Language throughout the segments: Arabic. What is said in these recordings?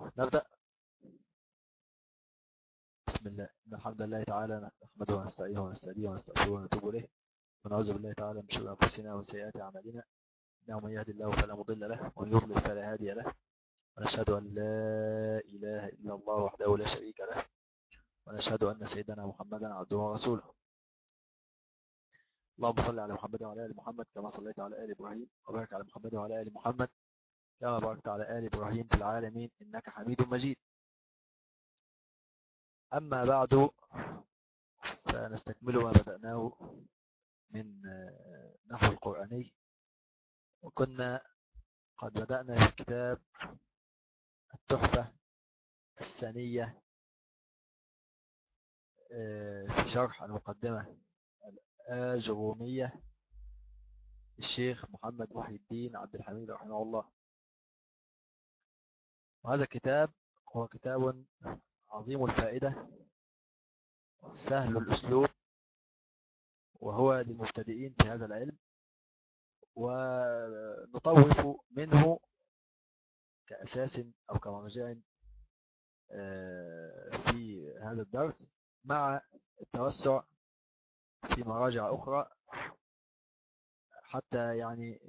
نبدأ. بسم الله، إن الحمد لله تعالى نحمده ونستعينه ونستهديه ونستغفره ونتوب إليه، ونعوذ بالله تعالى من شرور أنفسنا ومن سيئات أعمالنا، إنه من يهد الله فلا مضل له ومن يضلل فلا هادي له، ونشهد أن لا إله إلا الله وحده لا شريك له، ونشهد أن سيدنا محمدا عبده ورسوله. اللهم صل على محمد وعلى آل محمد كما صليت على آل إبراهيم، وبارك على محمد وعلى آل محمد كما باركت على آل إبراهيم في العالمين إنك حميد مجيد. أما بعد، فنستكمل ما بدأناه من نحو القرآني، وكنا قد بدأنا في كتاب التحفة الثانية في شرح المقدمة الأجرومية للشيخ محمد محي الدين عبد الحميد رحمه الله. وهذا الكتاب هو كتاب عظيم الفائدة سهل الأسلوب، وهو للمبتدئين في هذا العلم، ونطوف منه كأساس أو كمرجع في هذا الدرس، مع التوسع في مراجع أخرى حتى يعني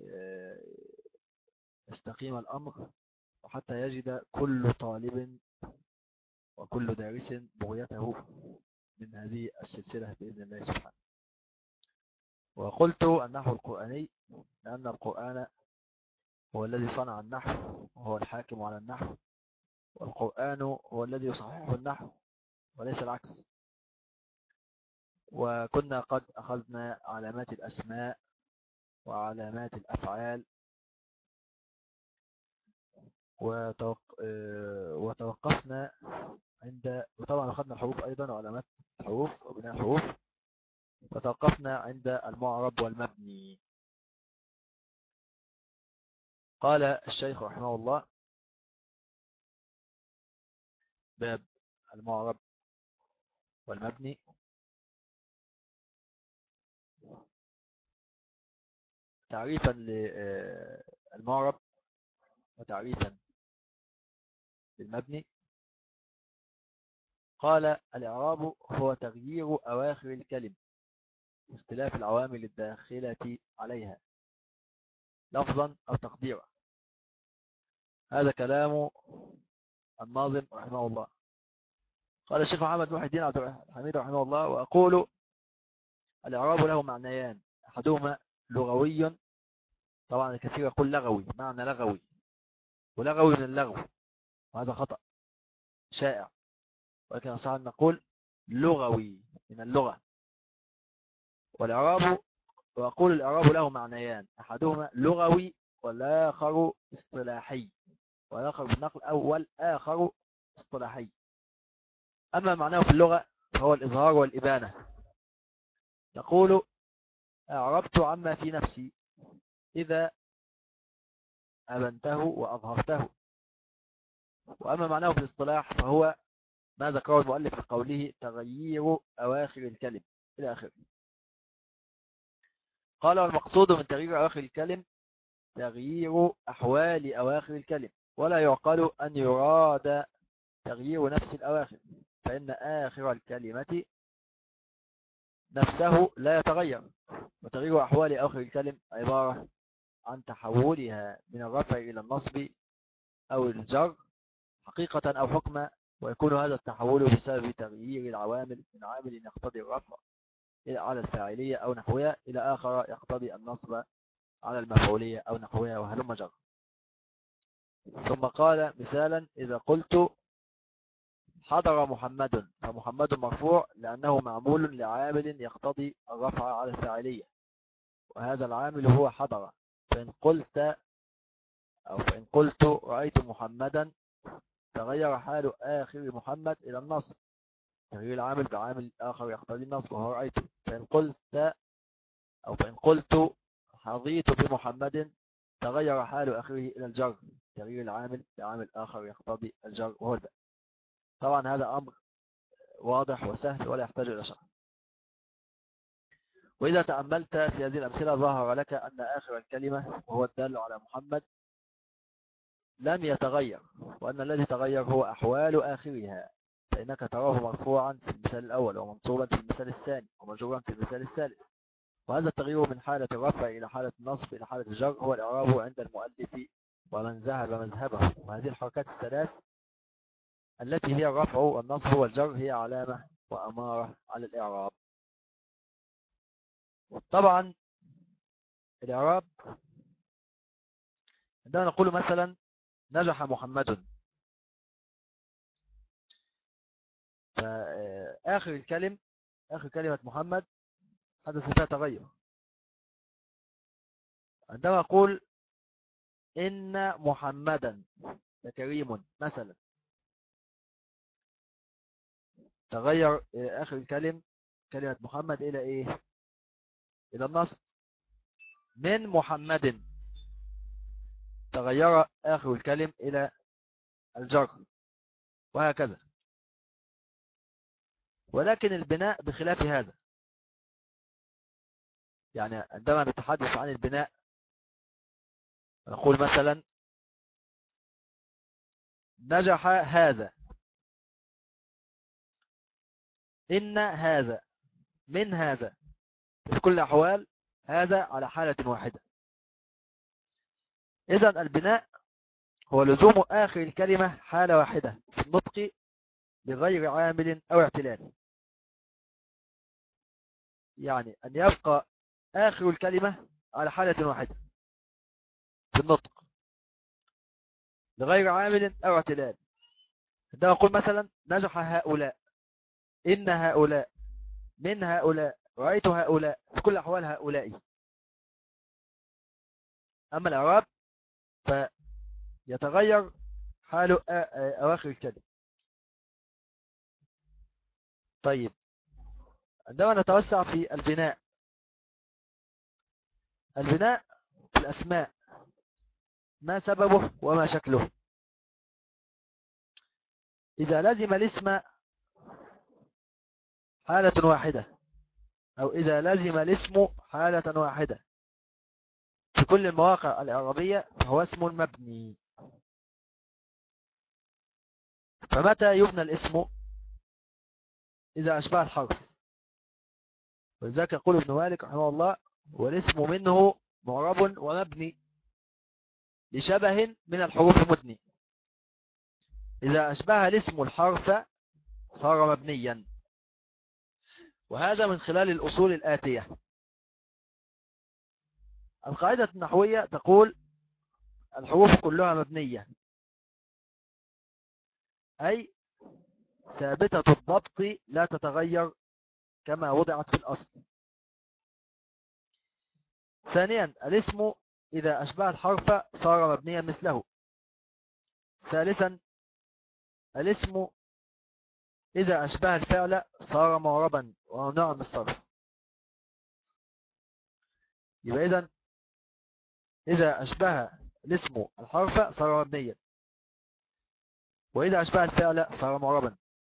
يستقيم الأمر، وحتى يجد كل طالب وكل دارس بغيته من هذه السلسلة بإذن الله سبحانه. وقلت النحو القرآني لأن القرآن هو الذي صنع النحو وهو الحاكم على النحو، والقرآن هو الذي يصحح النحو وليس العكس. وكنا قد أخذنا علامات الأسماء وعلامات الأفعال، وتوقفنا عند، وطبعا أخذنا الحروف أيضا وعلامات الحروف وبناء الحروف، وتوقفنا عند المعرب والمبني. قال الشيخ رحمه الله: باب المعرب والمبني. تعريفا للمعرب وتعريفا للمبني. قال: الإعراب هو تغيير أواخر الكلم باختلاف العوامل الداخلة عليها لفظا أو تقديرا. هذا كلام الناظم رحمه الله. قال الشيخ محمد محي الدين عبد الحميد رحمه الله: وأقول الإعراب له معنيان، أحدهما لغوي، طبعا الكثير يقول لغوي، معنى لغوي، ولغوي من اللغو، وهذا خطأ شائع، ولكن صح أن نقول لغوي من اللغة. والإعراب، وأقول الإعراب له معنيان، أحدهما لغوي والآخر اصطلاحي، والآخر بالنقل أو والآخر اصطلاحي. أما معناه في اللغة فهو الإظهار والإبانة. تقول: أعربت عما في نفسي إذا أبنته وأظهرته. وأما معناه في الاصطلاح فهو ما ذكره المؤلف في قوله: تغيير أواخر الكلم إلى آخره. قال: والمقصود من تغيير أواخر الكلم تغيير أحوال أواخر الكلم، ولا يعقل أن يراد تغيير نفس الأواخر، فإن آخر الكلمة نفسه لا يتغير، وتغيير أحوال آخر الكلم عبارة عن تحولها من الرفع إلى النصب أو الجر حقيقة أو حكما، ويكون هذا التحول بسبب تغيير العوامل من عامل يقتضي الرفع على الفاعلية أو نحوها إلى آخر يقتضي النصب على المفعولية أو نحوها، وهلم جر. ثم قال مثالا: إذا قلت حضر محمد، فمحمد مرفوع لأنه معمول لعامل يقتضي الرفع على الفاعلية، وهذا العامل هو حضر. فإن قلت رأيت محمدا، تغير حال آخر محمد إلى النصب، تغيير العامل بعامل آخر يقتضي النصب وهو رأيته. فإن قلت حظيت بمحمد، تغير حال آخره إلى الجر، تغيير العامل بعامل آخر يقتضي الجر وهو الباء. طبعا هذا أمر واضح وسهل ولا يحتاج إلى شرح. وإذا تأملت في هذه الأمثلة ظهر لك أن آخر الكلمة وهو الدال على محمد لم يتغير، وأن الذي تغير هو أحوال آخرها، فإنك تراه مرفوعا في المثال الأول ومنصوبا في المثال الثاني ومجرورا في المثال الثالث. وهذا التغيير من حالة الرفع إلى حالة النصب إلى حالة الجر هو الإعراب عند المؤلف ومن ذهب مذهبه. وهذه الحركات الثلاث التي هي الرفع والنصب والجر هي علامة وأمارة على الإعراب. طبعا الإعراب عندما نقول مثلا نجح محمد، فآخر الكلم آخر كلمة محمد حدث فيها تغير. عندما أقول إن محمدا لكريم مثلا، تغير آخر الكلم كلمة محمد إلى إيه؟ إلى النصب. من محمد تغير آخر الكلم إلى الجر، وهكذا. ولكن البناء بخلاف هذا، يعني عندما نتحدث عن البناء نقول مثلا نجح هذا، إن هذا، من هذا، في كل الأحوال هذا على حالة واحدة. إذن البناء هو لزوم آخر الكلمة حالة واحدة في النطق بغير عامل أو اعتلال، يعني أن يبقى آخر الكلمة على حالة واحدة في النطق بغير عامل أو اعتلال. عندما أقول مثلا نجح هؤلاء، إن هؤلاء، من هؤلاء، رأيت هؤلاء، في كل أحوال هؤلاء. أما الإعراب فيتغير حال أواخر الكلمة. طيب عندما نتوسع في البناء، البناء في الأسماء ما سببه وما شكله؟ إذا لزم الاسم حالة واحدة، أو إذا لزم الاسم حالة واحدة في كل المواقع الإعرابية فهو اسم مبني. فمتى يبنى الاسم؟ إذا أشبه الحرف. ولذلك يقول ابن مالك رحمه الله والاسم منه معرب ومبني لشبه من الحروف المدني. إذا أشبه الاسم الحرف صار مبنيا. وهذا من خلال الأصول الآتية. القاعدة النحوية تقول الحروف كلها مبنية، أي ثابتة الضبط لا تتغير كما وضعت في الأصل. ثانيا الاسم إذا أشبه الحرف صار مبنيا مثله. ثالثا الاسم إذا أشبه الفعل صار معربا وممنوعا من الصرف. يبقى إذا أشبه الاسم الحرف صار مبنيا، وإذا أشبه الفعل صار معربا.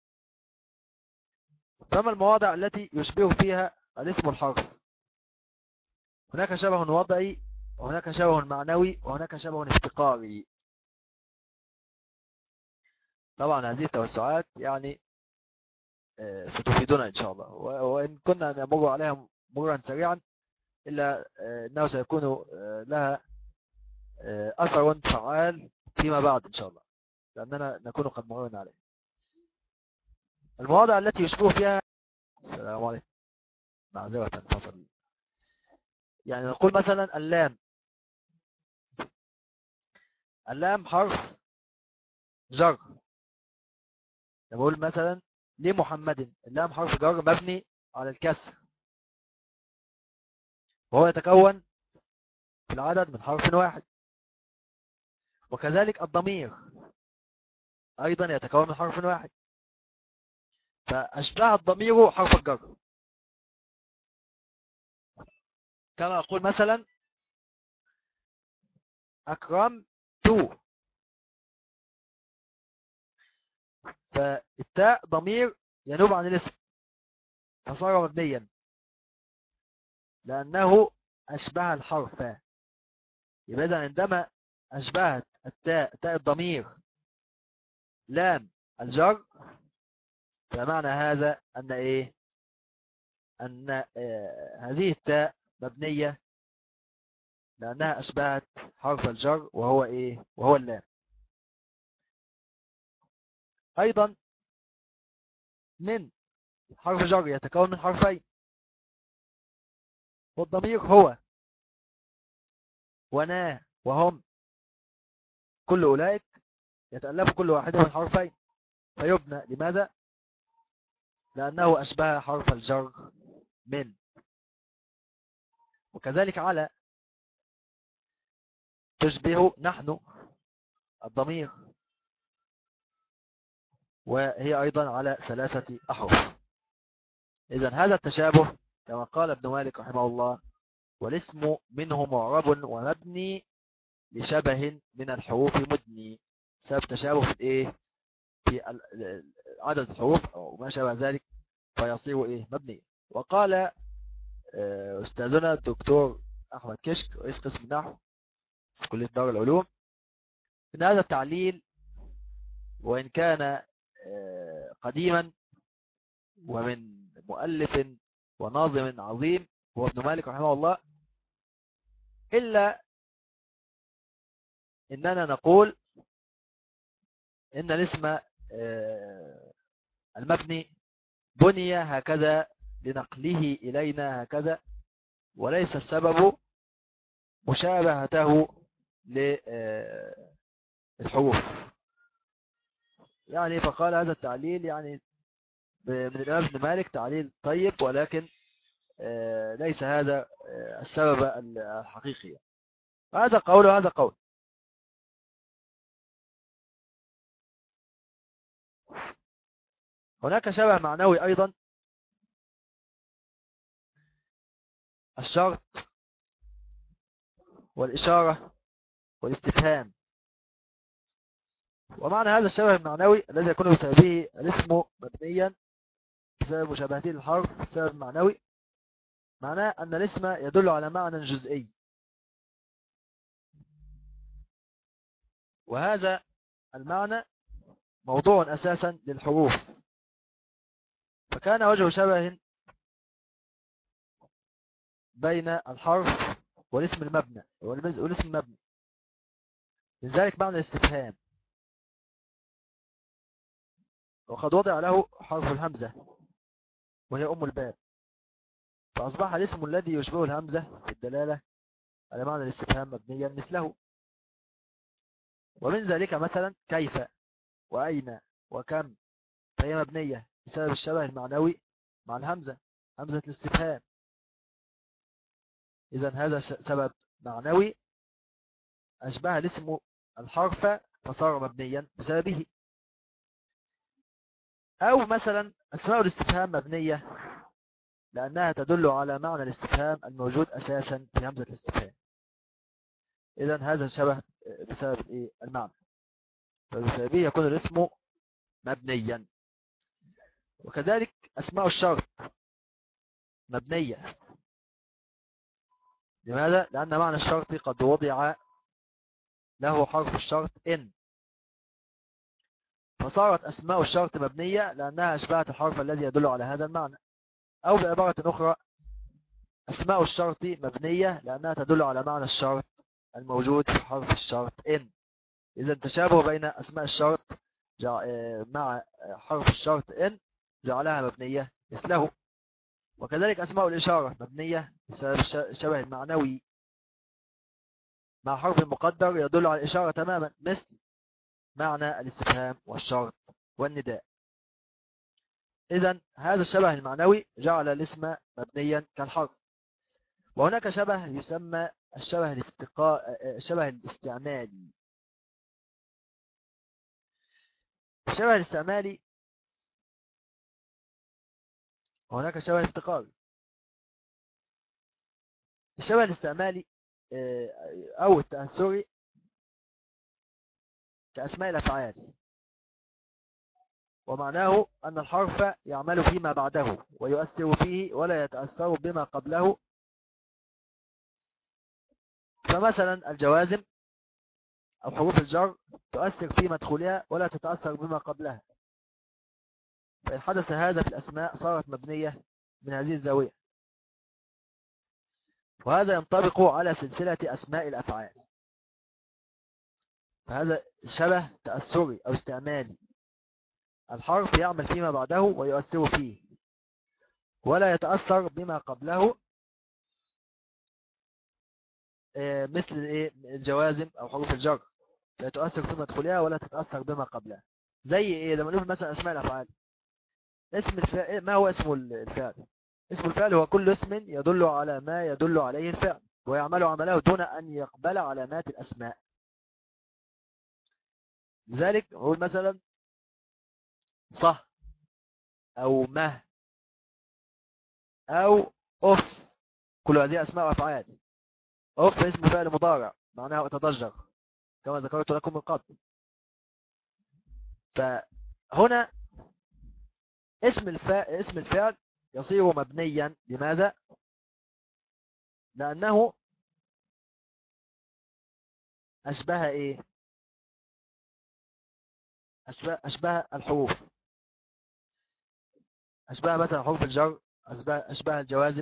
فما المواضع التي يشبه فيها الاسم الحرف؟ هناك شبه وضعي، وهناك شبه معنوي، وهناك شبه افتقاري. طبعا هذه التوسعات يعني ستفيدنا إن شاء الله، وإن كنا نمر عليها مرا سريعا إلا أنه سيكون لها أثر فعال فيما بعد إن شاء الله، لأننا نكون قد مررنا عليه. المواضع التي يشبه فيها، السلام عليكم، معذرة فصل، يعني نقول مثلا اللام حرف جر. نقول مثلا لمحمد، اللام حرف جر مبني على الكسر، وهو يتكون في العدد من حرف واحد. وكذلك الضمير أيضا يتكون من حرف واحد، فأشبه الضمير حرف الجر. كما أقول مثلا أكرمت، فالتاء ضمير ينوب عن الاسم فصار مبنيا لأنه أشبه الحرف. يبقى عندما أشبهت تاء الضمير لام الجر، فمعنى هذا أن إيه؟ أن هذه التاء مبنية لأنها أشبهت حرف الجر وهو إيه؟ وهو اللام. أيضا من حرف جر يتكون من حرفين، والضمير هو ونا وهم، كل أولئك يتألف كل واحد من حرفين، فيبنى لماذا؟ لأنه أشبه حرف الجر من. وكذلك على تشبه نحن الضمير، وهي أيضا على 3 أحرف. إذن هذا التشابه كما قال ابن مالك رحمه الله: والاسم منه معرب ومبني لشبه من الحروف مدني، سبب تشابه في الايه؟ في عدد الحروف او ما شابه ذلك، فيصير ايه؟ مبني. وقال استاذنا الدكتور احمد كشك رئيس قسم النحو في كلية دار العلوم ان هذا التعليل وان كان قديما ومن مؤلف وناظم عظيم هو ابن مالك رحمه الله، إلا إننا نقول إن الاسم المبني بني هكذا لنقله إلينا هكذا، وليس السبب مشابهته للحروف. يعني فقال هذا التعليل يعني من الإمام ابن مالك تعليل طيب، ولكن ليس هذا السبب الحقيقي. هذا قول وهذا قول. هناك شبه معنوي أيضا، الشرط والإشارة والاستفهام. ومعنى هذا الشبه المعنوي الذي يكون بسببه الاسم مبنيا بسبب مشابهته للحرف السبب المعنوي، معناه أن الاسم يدل على معنى جزئي، وهذا المعنى موضوع أساسا للحروف، فكان وجه شبه بين الحرف والاسم المبنى والاسم المبني، لذلك معنى الاستفهام. وقد وضع له حرف الهمزة وهي أم الباب، فأصبح الاسم الذي يشبه الهمزة في الدلالة على معنى الاستفهام مبنيا مثله. ومن ذلك مثلا كيف وأين وكم، فهي مبنية بسبب الشبه المعنوي مع الهمزة، همزة الاستفهام. إذن هذا سبب معنوي أشبه الاسم الحرف فصار مبنيا بسببه. أو مثلا أسماء الاستفهام مبنية لأنها تدل على معنى الاستفهام الموجود أساسا في همزة الاستفهام. إذن هذا شبه بسبب المعنى، فبسببه يكون الاسم مبنيا. وكذلك أسماء الشرط مبنية. لماذا؟ لأن معنى الشرط قد وضع له حرف الشرط إن، فصارت أسماء الشرط مبنية لأنها أشبهت الحرف الذي يدل على هذا المعنى. أو بعبارة أخرى أسماء الشرط مبنية لأنها تدل على معنى الشرط الموجود في حرف الشرط إن. إذا تشابه بين أسماء الشرط مع حرف الشرط إن جعلها مبنية مثله. وكذلك أسماء الإشارة مبنية بسبب الشبه المعنوي مع حرف مقدر يدل على الإشارة تماما، مثل معنى الاستفهام والشرط والنداء. إذن هذا الشبه المعنوي جعل الاسم مبنيا كالحرف. وهناك شبه يسمى الشبه الاستعمالي. الشبه الاستعمالي وهناك شبه افتقاري. الشبه الاستعمالي أو التأثري كأسماء الأفعال، ومعناه أن الحرف يعمل فيما بعده ويؤثر فيه ولا يتأثر بما قبله. فمثلا الجوازم أو حروف الجر تؤثر في مدخولها ولا تتأثر بما قبلها، فإن حدث هذا في الأسماء صارت مبنية من هذه الزاوية. وهذا ينطبق على سلسلة أسماء الأفعال، فهذا شبه تأثري أو استعمالي، الحرف يعمل فيما بعده ويؤثر فيه ولا يتأثر بما قبله، مثل الجوازم أو حروف الجر لا تؤثر في مدخولها ولا تتأثر بما قبلها. زي إيه؟ لما نقول مثلا أسماء الأفعال، اسم الفعل، ما هو اسم الفعل؟ اسم الفعل هو كل اسم يدل على ما يدل عليه الفعل ويعمل عمله دون أن يقبل علامات الأسماء. لذلك نقول مثلا صح أو مه أو أف، كل هذه أسماء وأفعال. أف اسم فعل مضارع معناه أتضجر كما ذكرت لكم من قبل. فهنا اسم الفعل يصير مبنيا. لماذا؟ لأنه أشبه إيه؟ أشبه الحروف، أشبه مثلا حروف الجر، أشبه الجوازم،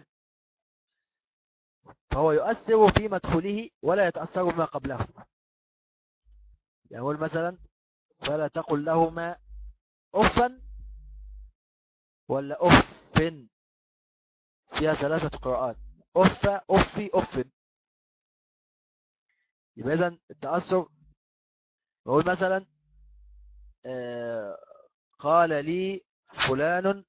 فهو يؤثر في مدخوله ولا يتأثر بما قبله. يقول مثلا فلا تقل لهما أفا ولا أف، فيها ثلاثة قراءات، أف أفي أف. يبقى إذن التأثر، يقول مثلا قال لي فلان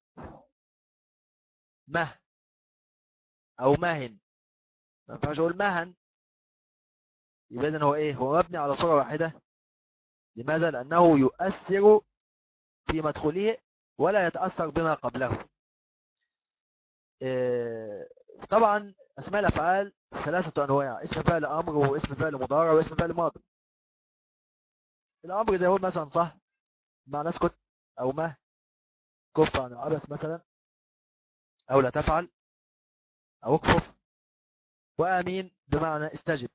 مه أو مهن، ما ينفعش أقول مهن. يبقى إذن هو إيه؟ هو مبني على صورة واحدة. لماذا؟ لأنه يؤثر في مدخوله ولا يتأثر بما قبله. طبعا أسماء الأفعال ثلاثة أنواع: اسم فعل أمر واسم فعل مضارع واسم فعل ماضي. الأمر زي يقول مثلا صح بمعنى اسكت، أو ما كف عن العبث مثلا، أو لا تفعل، أو اكفف. وآمين بمعنى استجب،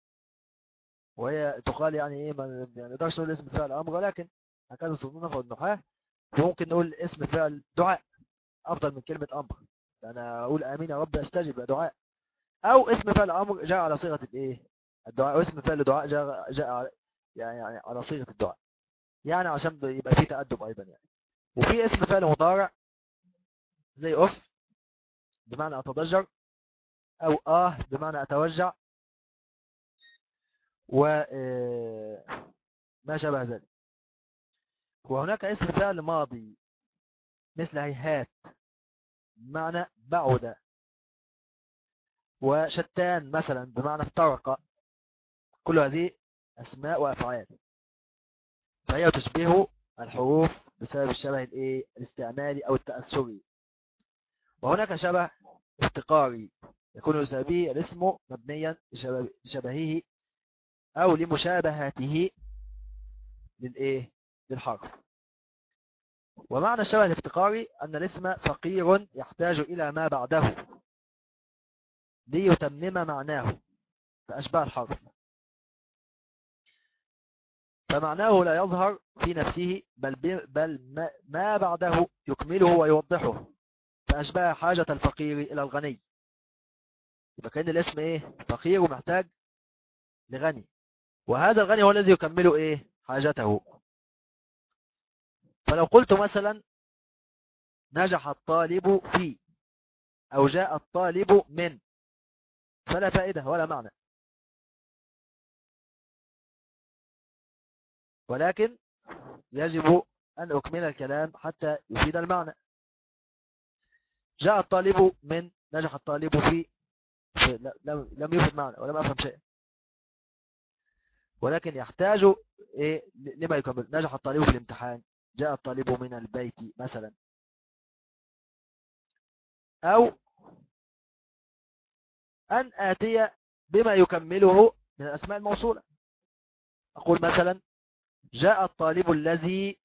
وهي تقال يعني إيه، ما نقدرش نقول اسم فعل أمر، ولكن هكذا الصنونة والنحاة ممكن نقول اسم فعل دعاء أفضل من كلمة أمر. أنا أقول آمين يا رب استجب دعاء. أو اسم فعل أمر جاء على صيغة الإيه؟ الدعاء، واسم فعل دعاء جاء يعني على صيغة الدعاء، يعني عشان يبقى فيه تأدب أيضا يعني. وفي اسم فعل مضارع زي أف بمعنى أتضجر، أو بمعنى أتوجع، وما شابه ذلك. وهناك اسم فعل ماضي مثل هيهات بمعنى بعد، وشتان مثلا بمعنى افترق. كل هذه أسماء وأفعال، فهي تشبه الحروف بسبب الشبه الاستعمالي أو التأثري. وهناك شبه افتقاري يكون يساويه الاسم مبنيا لشبهه أو لمشابهته للحرف. ومعنى الشبه الافتقاري أن الاسم فقير يحتاج إلى ما بعده ليتمم معناه، فأشبه الحرف، فمعناه لا يظهر في نفسه بل ما بعده يكمله ويوضحه، فأشبه حاجة الفقير إلى الغني. يبقى كأن الاسم فقير ومحتاج لغني، وهذا الغني هو الذي يكمل حاجته. فلو قلت مثلا نجح الطالب في، أو جاء الطالب من، فلا فائدة ولا معنى، ولكن يجب أن أكمل الكلام حتى يفيد المعنى. جاء الطالب من، نجح الطالب في لم يفيد معنى ولم أفهم شيء، ولكن يحتاج لما يكمل. نجح الطالب في الامتحان، جاء الطالب من البيت مثلا. أو أن آتي بما يكمله من الأسماء الموصولة، أقول مثلا جاء الطالب الذي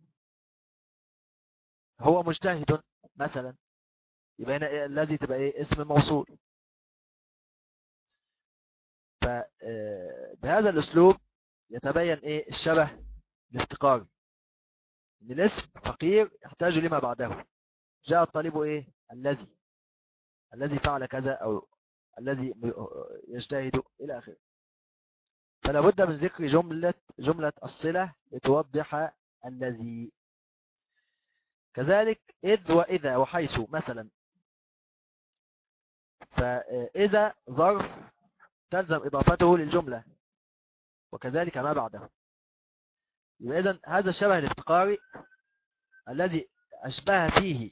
هو مجتهد مثلا، يبقى هنا الذي تبقى اسم موصول. فبهذا الأسلوب يتبين ايه الشبه الافتقاري، ان الاسم فقير يحتاج لما بعده. جاء الطالب ايه الذي فعل كذا، او الذي يجتهد الى اخره. فلا بد من ذكر جملة الصلة لتوضح الذي. كذلك إذ وإذا وحيث مثلا. فإذا ظرف تلزم إضافته للجملة، وكذلك ما بعده. يبقى إذن هذا الشبه الافتقاري الذي أشبه فيه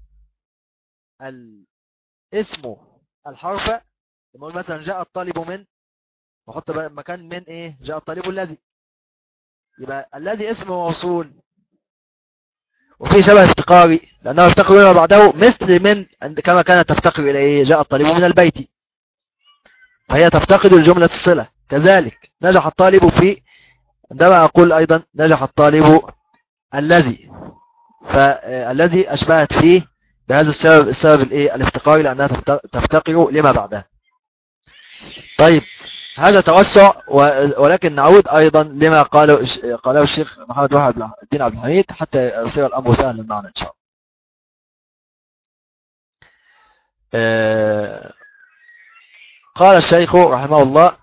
الاسم الحرف. نقول مثلا جاء الطالب من، وحط مكان من ايه جاء الطالب الذي. يبقى الذي اسم موصول وفي شبه افتقاري لأنه يفتقر لما بعده، مثل من كما كانت تفتقر إلى إيه جاء الطالب من البيت، فهي تفتقد الجملة الصلة. كذلك نجح الطالب في، عندما أقول أيضا نجح الطالب الذي، فالذي أشبهت فيه بهذا السبب الإيه الافتقاري لأنها تفتقر لما بعدها. طيب هذا توسع، ولكن نعود أيضا لما قاله الشيخ محمد وهب الدين عبد الحميد حتى يصير الأمر سهلا معنا إن شاء الله. قال الشيخ رحمه الله: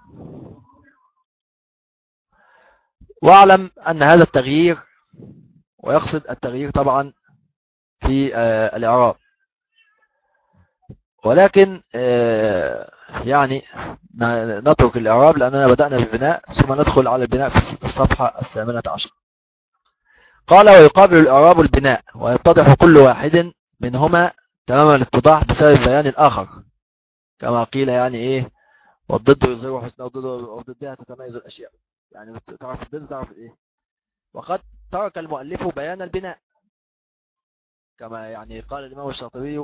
واعلم أن هذا التغيير، ويقصد التغيير طبعا في الإعراب، ولكن يعني نترك الإعراب لأننا بدأنا بالبناء، ثم ندخل على البناء في الصفحة 18. قال: ويقابل الإعراب البناء، ويتضح كل واحد منهما تمام الاتضاح بسبب بيان الآخر، كما قيل يعني إيه والضد يظهر حسنه وضدها تتميز الأشياء. يعني تعرف الضد تعرف إيه. وقد ترك المؤلف بيان البناء، كما يعني قال الإمام الشاطبي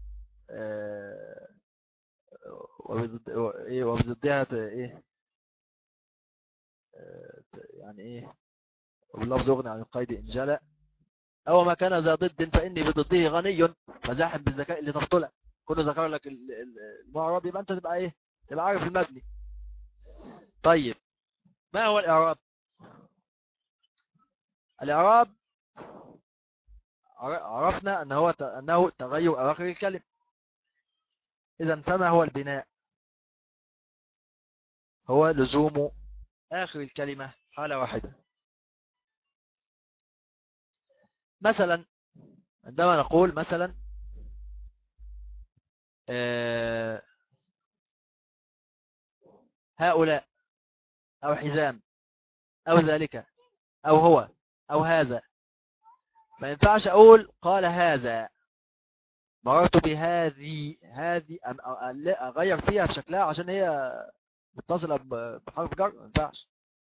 وبضدها إيه يعني إيه وباللفظ يغني عن القيد إن جلى، أو ما كان ذا ضد فإني بضده غني فزاحم بالذكاء اللي تفضله. كله ذكر لك المعرب، يبقى أنت تبقى إيه تبقى عارف المبني. طيب ما هو الإعراب؟ الإعراب عرفنا أنه تغير أواخر الكلمة. إذن فما هو البناء؟ هو لزوم آخر الكلمة حالة واحدة. مثلا عندما نقول مثلا هؤلاء، أو حزام، أو ذلك، أو هو، أو هذا، ما ينفعش أقول قال هذا مررت هذه أغير فيها في شكلها عشان هي متصلة بحرف جر، ما ينفعش.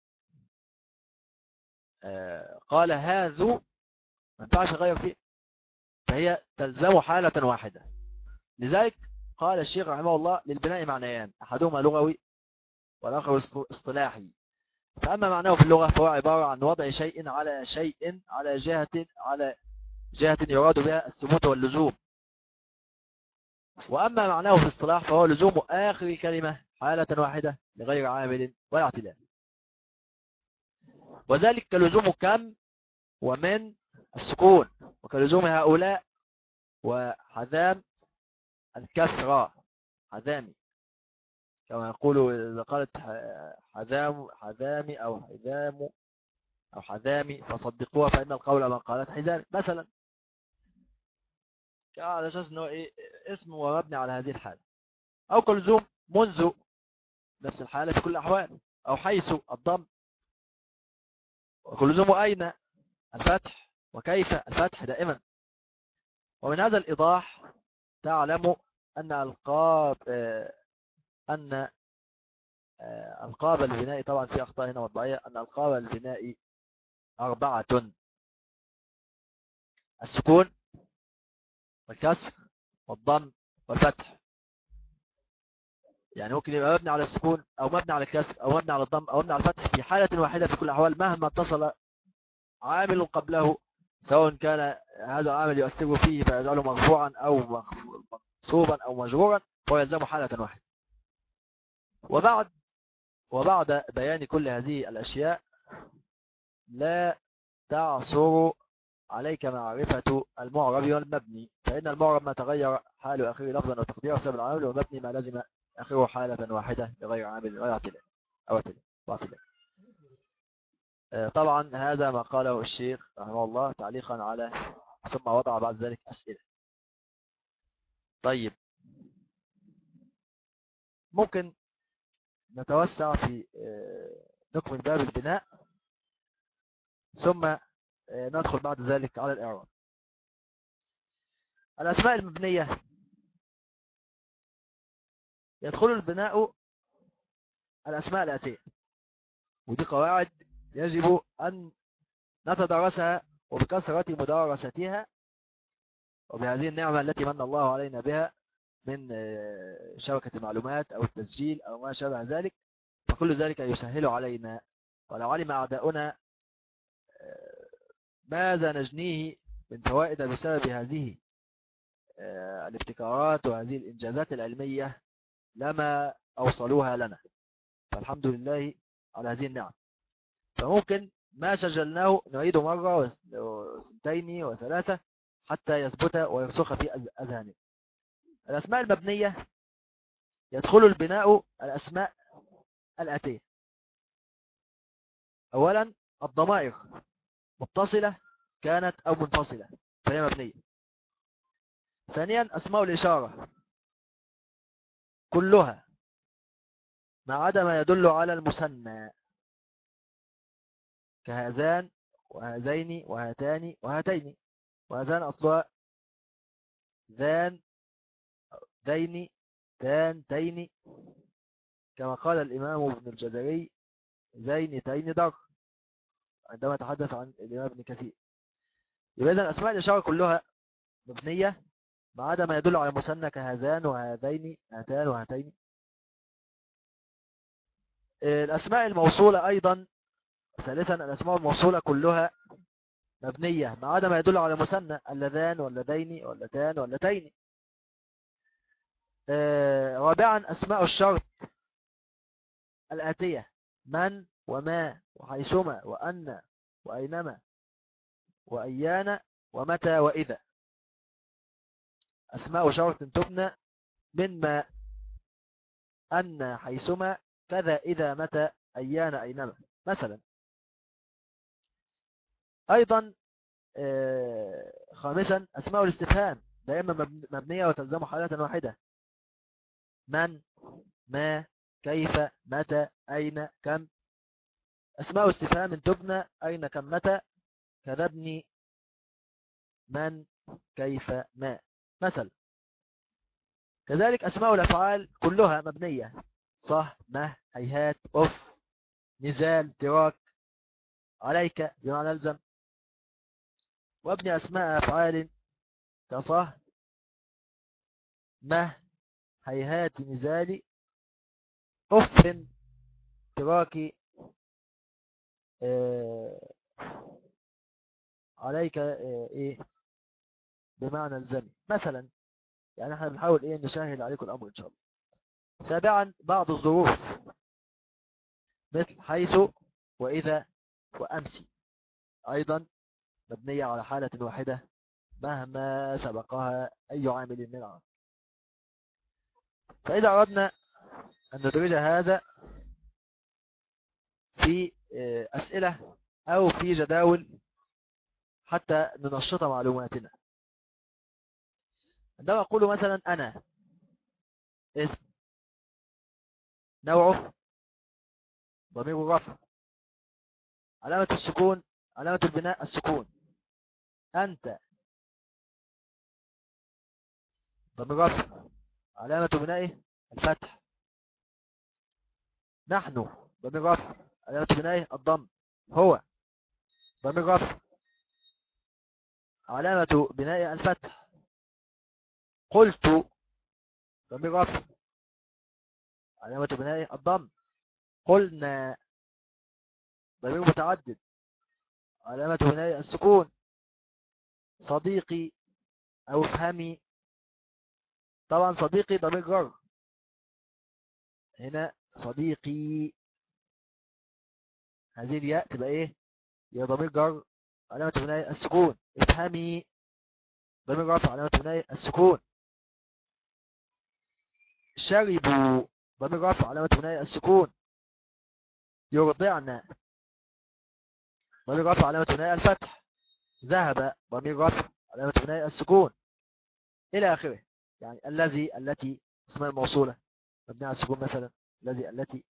قال هذو ما ينفعش أغير فيها، فهي تلزم حالة واحدة. لذلك قال الشيخ رحمه الله: للبناء معنيان، أحدهما لغوي والآخر اصطلاحي. فأما معناه في اللغة فهو عبارة عن وضع شيء على جهة يراد بها الثبوت واللزوم. وأما معناه في الاصطلاح فهو لزوم آخر الكلمة حالة واحدة لغير عامل ولا اعتلال، وذلك كلزوم كم ومن السكون، وكلزوم هؤلاء وحذام الكسرة، حذامي، كما يقول إذا قالت حذامي أو حذام أو حذامي فصدقوها فإن القول ما قالت حذامي مثلا، على أساس أنه اسم ومبني على هذه الحالة. أو كلزوم منذ، نفس الحالة في كل الأحوال. أو حيث الضم. وكلزوم أين الفتح، وكيف الفتح دائما. ومن هذا الإيضاح تعلم أن ألقاب البناء، طبعا في أخطاء هنا وضعية، أن ألقاب البناء 4: السكون والكسر والضم والفتح. يعني ممكن يبقى مبني على السكون أو مبني على الكسر أو مبني على الضم أو مبني على الفتح في حالة واحدة في كل الأحوال، مهما اتصل عامل قبله، سواء كان هذا العامل يؤثر فيه فيجعله مرفوعا أو منصوبا أو مجرورا، فهو يلزم حالة واحدة. وبعد بيان كل هذه الأشياء لا تعصر عليك معرفة المعرب والمبني، فإن المعرب ما تغير حال آخره لفظا وتقديره بسبب العامل، والمبني ما لزم آخره حالة واحدة بغير عامل غير اعتلال أو اعتلال. طبعا هذا ما قاله الشيخ رحمه الله تعليقا على، ثم وضع بعد ذلك أسئلة. طيب ممكن نتوسع في نكمل باب البناء، ثم ندخل بعد ذلك على الإعراب. الأسماء المبنية يدخل البناء الأسماء الآتية، ودي قواعد يجب أن نتدرسها، وبكثرة مدارستها وبهذه النعمة التي من الله علينا بها من شبكة المعلومات أو التسجيل أو ما شابه ذلك، فكل ذلك يسهل علينا. ولو علم أعداؤنا ماذا نجنيه من فوائد بسبب هذه الابتكارات وهذه الإنجازات العلمية لما أوصلوها لنا، فالحمد لله على هذه النعم. فممكن ما سجلناه نعيده مرة وثنتين وثلاثة حتى يثبت ويرسخ في أذهاننا. الأسماء المبنية يدخل البناء الأسماء الآتية: أولا الضمائر، متصلة كانت أو منفصلة فهي مبنية. ثانيا أسماء الإشارة كلها ما عدا ما يدل على المثنى، كهذان وهذين وهاتان وهاتين، وهذان أصلها ذان ذين تان تين، كما قال الإمام ابن الجزري ذين تين در عندما تحدث عن الإمام ابن كثير. إذن أسماء الإشارة كلها مبنية ما عدا ما يدل على المثنى كهذان وهذين هاتان وهاتين. الأسماء الموصولة أيضا ثالثا الأسماء الموصولة كلها مبنية ما عدا ما يدل على مثنى، اللذان واللذين واللتان واللتين. رابعا أسماء الشرط الآتية: من وما وحيثما وأن وأينما وأيان ومتى وإذا. أسماء شرط تبنى من ما، أن، حيثما، كذا، إذا، متى، أيان، أينما مثلا. أيضا خامسا أسماء الاستفهام دائما مبنية وتلزم حالة واحدة: من، ما، كيف، متى، أين، كم. أسماء استفهام تبنى أين، كم، متى، كذا ابني، من، كيف، ما مثلا. كذلك أسماء الأفعال كلها مبنية: صح، مه، هيهات، أف، نزال، تراك، عليك بمعنى الزم. وابني أسماء أفعال كصح، مه، هيهات، نزالي، أف، تراكي، عليك إيه بمعنى الزم مثلا. يعني احنا بنحاول نسهل عليكم الأمر إن شاء الله. سابعا بعض الظروف مثل حيث وإذا وأمسي، أيضا مبنية على حالة واحدة مهما سبقها أي عامل من العامل. فإذا أردنا أن ندرج هذا في أسئلة أو في جداول حتى ننشط معلوماتنا، عندما أقول مثلا أنا اسم، نوعه ضمير الرفع، علامة السكون، علامة البناء السكون. أنت ضمير رفع، علامة بنائه الفتح. نحن ضمير رفع، علامة بنائه الضم. هو ضمير رفع، علامة بنائه الفتح. قلت ضمير رفع، علامة بنائه الضم. قلنا ضمير متعدد، علامة بنائه السكون. صديقي أو افهمي، طبعا صديقي ضمير جر، هنا صديقي هذه الياء تبقى ايه؟ يا ضمير جر علامة بناء السكون. افهمي، ضمير رفع علامة بناء السكون. شربوا ضمير رفع علامة بناء السكون. يرضعن ضمير رفع علامة بناء الفتح. ذهب ضمير رفع علامة بناء السكون إلى آخره. يعني الذي، التي، اسماء الموصولة مبنية على السكون مثلا. الذي، التي،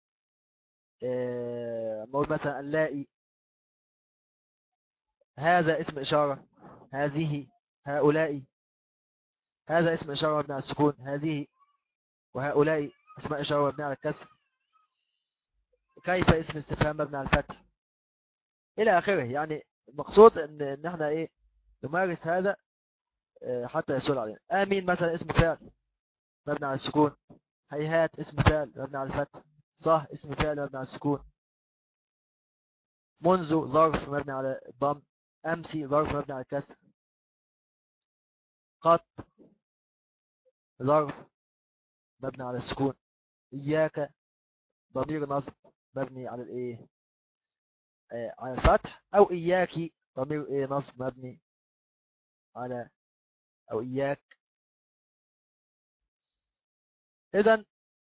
نقول مثلا اللائي. هذا اسم إشارة، هذه، هؤلاء. هذا اسم إشارة مبني على السكون، هذه، وهؤلاء اسماء إشارة مبنية على الكسر. كيف اسم استفهام مبني على الفتح إلى آخره. يعني المقصود إن احنا إيه نمارس هذا حتى يسهل علينا. آمين مثلا اسم فعل مبني على السكون. هيهات اسم فعل مبني على الفتح. صح اسم فعل مبني على السكون. منذ ظرف مبني على الضم. أمسي ظرف مبني على الكسر. قط ظرف مبني على السكون. إياك ضمير نصب مبني على الإيه على الفتح. أو إياكي ضمير إيه نصب مبني على أو إياك. إذن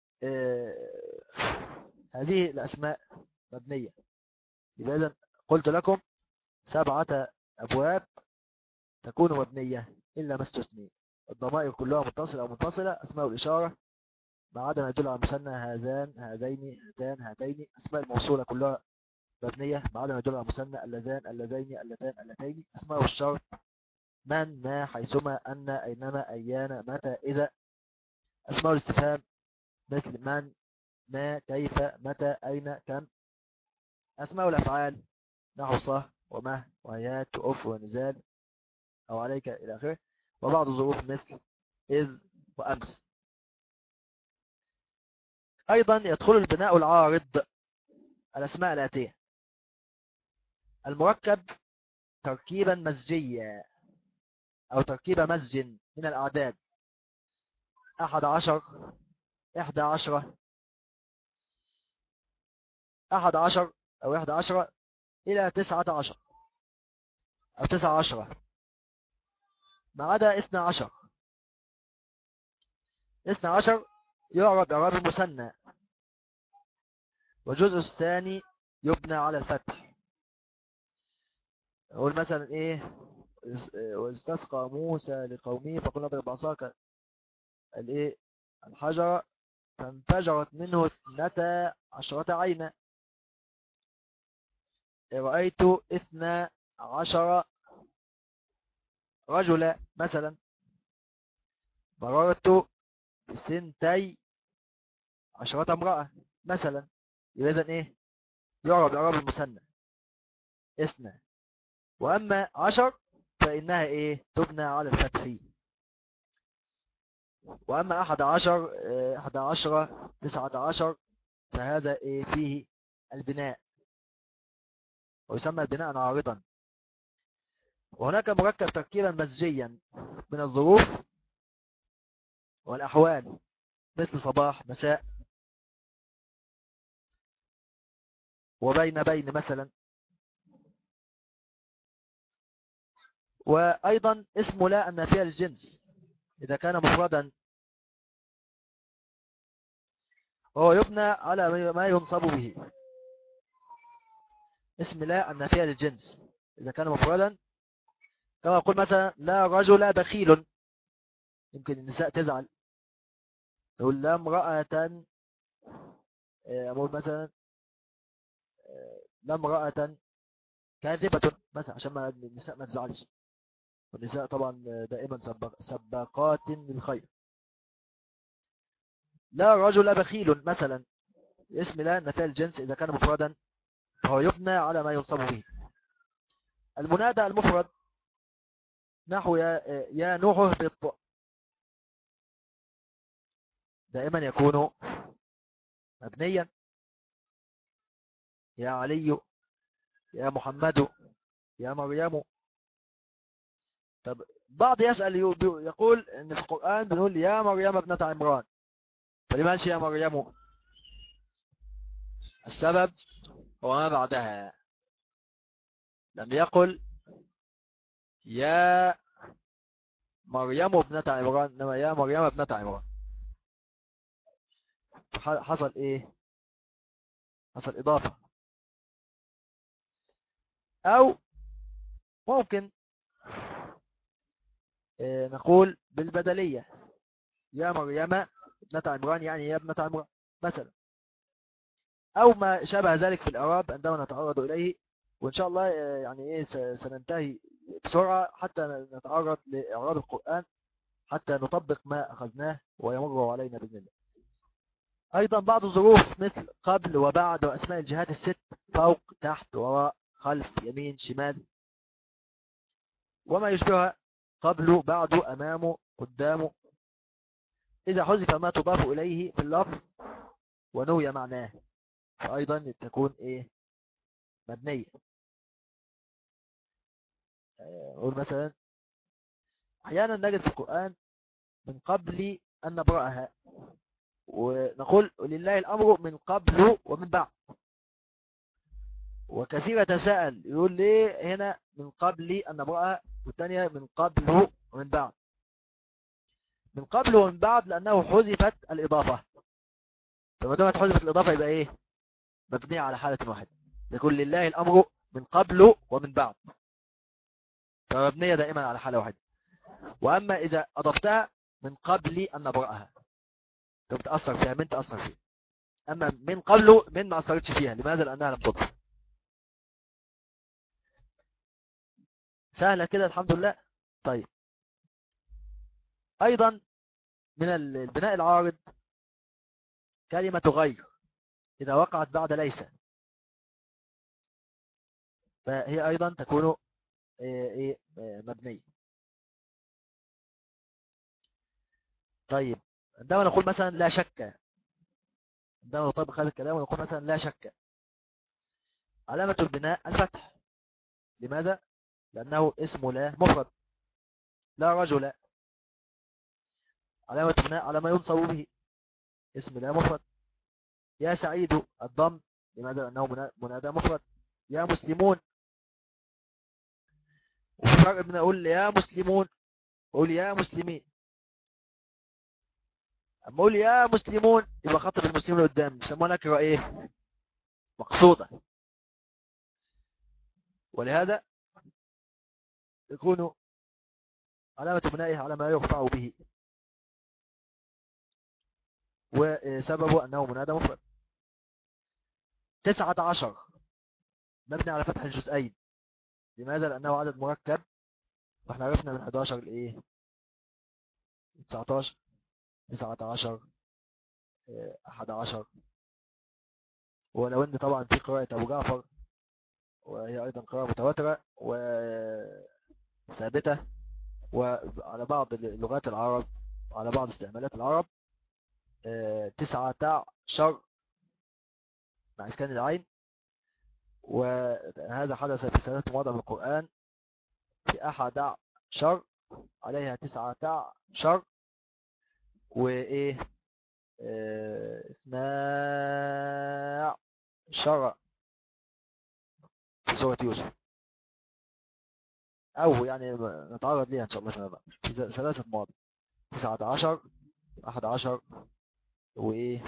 هذه الأسماء مبنية. يبقى إذن قلت لكم 7 أبواب تكون مبنية إلا ما استثني. الضمائر كلها متصلة أو منفصلة. أسماء الإشارة ما عدا ما يدل على المثنى هذان، هذين، هاتان، هاتين. أسماء الموصولة كلها مبنية ما عدا ما يدل على المثنى اللذان، اللذين، اللتان، اللتين. أسماء الشرط من، ما، حيثما، أن، أينما، أيان، متى، إذا. أسماء الاستفهام مثل من، ما، كيف، متى، أين، كم. أسماء الأفعال نحو صح ومه وهيات وأف ونزال أو عليك إلى آخره. وبعض الظروف مثل إذ وأمس. أيضا يدخل البناء العارض الأسماء الآتية: المركب تركيبا مزجيا أو تركيب مزج من الأعداد 11، 11، 11 أو 11 إلى 19 أو 19 ما عدا 12. 12 يعرب إعراب المثنى والجزء الثاني يبنى على الفتح. أقول مثلا إيه واستسقى موسى لقومه فقلنا اضرب بعصاك الإيه الحجر فانفجرت منه 12 عينا. رأيت 12 رجلا مثلا. مررت ب12 امرأة مثلا. يبقى إذن إيه يعرب إعراب المثنى 2. وأما 10 فإنها إيه تبنى على الفتح. وأما 11 11 19 فهذا إيه فيه البناء ويسمى البناء عارضا. وهناك مركب تركيبا مزجيا من الظروف والأحوال مثل صباح، مساء، وبين بين مثلا. وأيضا اسم لا النافية للجنس إذا كان مفردا وهو يبنى على ما ينصب به. اسم لا النافية للجنس إذا كان مفردا كما أقول مثلا لا رجل بخيل. يمكن النساء تزعل تقول لا امرأة. أقول مثلا لا امرأة كاذبة مثلا عشان ما النساء ما تزعلش. والنساء طبعا دائما سباقات للخير. لا رجل بخيل مثلا اسم لا نفي الجنس إذا كان مفردا فهو يبنى على ما ينصب به. المنادى المفرد نحو يا نوح اهبط دائما يكون مبنيا. يا علي، يا محمد، يا مريم. طب بعض يسأل يقول ان في القرآن بنقول يا مريم ابنة عمران فلما قالش يا مريم؟ السبب وما بعدها. لم يقل يا مريم ابنة عمران، إنما يا مريم ابنة عمران. حصل إيه؟ حصل إضافة. أو ممكن نقول بالبدلية، يا مريم ابنة عمران، يعني يا ابنة عمران مثلا، أو ما شابه ذلك في الإعراب عندما نتعرض إليه. وإن شاء الله يعني إيه سننتهي بسرعة حتى نتعرض لإعراب القرآن، حتى نطبق ما أخذناه ويمر علينا بإذن الله. أيضا بعض الظروف مثل قبل وبعد وأسماء الجهات الست، فوق تحت وراء خلف يمين شمال وما يشبهها، قبله بعده أمامه قدامه، إذا حذف ما تضاف إليه في اللفظ ونوي معناه فأيضا تكون إيه؟ مبنية. نقول مثلا أحيانا نجد في القرآن من قبل أن نبرأها، ونقول لله الأمر من قبل ومن بعد. وكثير تساءل يقول ليه هنا من قبل أن نبرأها والثانية من قبل ومن بعد. من قبل ومن بعد لأنه حذفت الإضافة، فما دامت حذفت الإضافة يبقى إيه؟ مبنية على حالة واحدة، يقول لله الأمر من قبل ومن بعد، فمبنية دائما على حالة واحدة. وأما إذا أضفتها من قبل أن نبرأها تأثر فيها، من تأثر فيها. أما من قبله من ما أثرتش فيها، لماذا؟ لأنها لم تضف. سهلة كده الحمد لله. طيب أيضا من البناء العارض كلمة غير إذا وقعت بعد ليس، فهي أيضا تكون مبنية. طيب عندما نقول مثلا لا شك، عندما نطبق هذا الكلام ونقول مثلا لا شك، علامة البناء الفتح. لماذا؟ لأنه اسم لا مفرد. لا رجل، علامة البناء على ما ينصب به، اسم لا مفرد. يا سعيد الضم، لماذا؟ لأنه منادى مفرد. يا مسلمون، وفي فرق بين أقول يا مسلمون وأقول يا مسلمين. أما أقول يا مسلمون يبقى خاطب المسلمين اللي قدام، بيسموها نكرة إيه؟ مقصودة. ولهذا يكون علامة بنائه على ما يرفع به، وسببه أنه منادى مفرد. 19 مبني على فتح الجزئين، لماذا؟ لأنه عدد مركب، واحنا عرفنا من 11 لإيه؟ 19 19 11. ولو ان طبعا في قراءة ابو جعفر وهي ايضا قراءة متواترة وثابتة، وعلى بعض لغات العرب وعلى بعض استعمالات العرب 19 مع اسكان العين. وهذا حدث في 3 مواضع من القرآن، في 11 عليها 19 وايه 12 في سورة يوسف، او يعني نتعرض ليها ان شاء الله فيما بعد في 3 مواضع، 19 11 وايه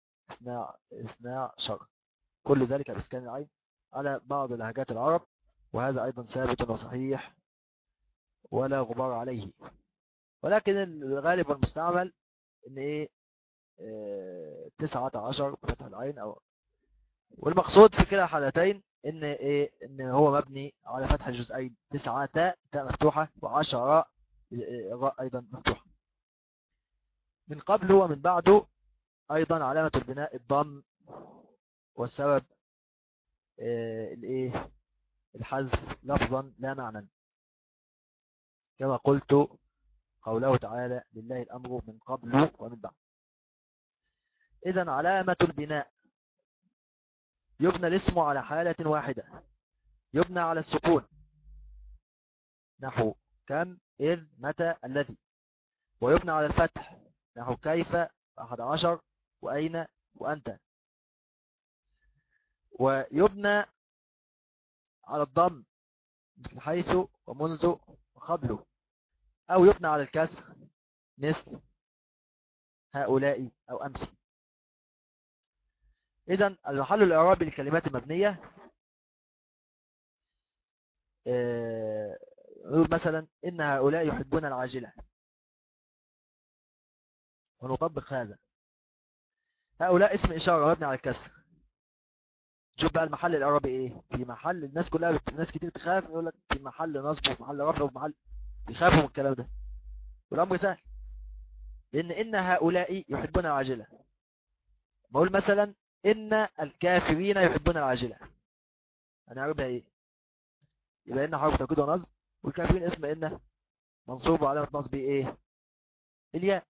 12. كل ذلك بإسكان العين على بعض لهجات العرب، وهذا أيضا ثابت وصحيح ولا غبار عليه. ولكن الغالب والمستعمل إن إيه 19 بفتح العين، أو والمقصود في كلا الحالتين إن إيه إن هو مبني على فتح الجزئين، 9 تاء مفتوحة و10 راء أيضا مفتوحة. من قبل ومن بعده أيضا علامة البناء الضم، والسبب الايه الحذف لفظا لا معنى، كما قلت قوله تعالى لله الأمر من قبل ومن بعد. إذن علامة البناء يبنى الاسم على حالة واحدة، يبنى على السكون نحو كم إذ متى الذي، ويبنى على الفتح نحو كيف 11 وأين وأنت. ويبنى على الضم مثل حيث ومنذ وقبله، أو يبنى على الكسر مثل هؤلاء أو أمس. إذن المحل الإعرابي للكلمات المبنية نقول مثلا إن هؤلاء يحبون العاجلة، ونطبق هذا. هؤلاء اسم إشارة مبني على الكسر. شوف بقى المحل الإعرابي إيه؟ في محل الناس كلها ناس كتير تخاف، يقول لك في محل نصب وفي محل رفع وفي محل، بيخافوا من الكلام ده، والأمر سهل. لأن إن هؤلاء يحبون العاجلة، بقول مثلا إن الكافرين يحبون العاجلة، هنعرفها إيه؟ يبقى إن حرف توكيد ونصب، والكافرين اسم إن منصوب وعلامة نصبه إيه؟ الياء.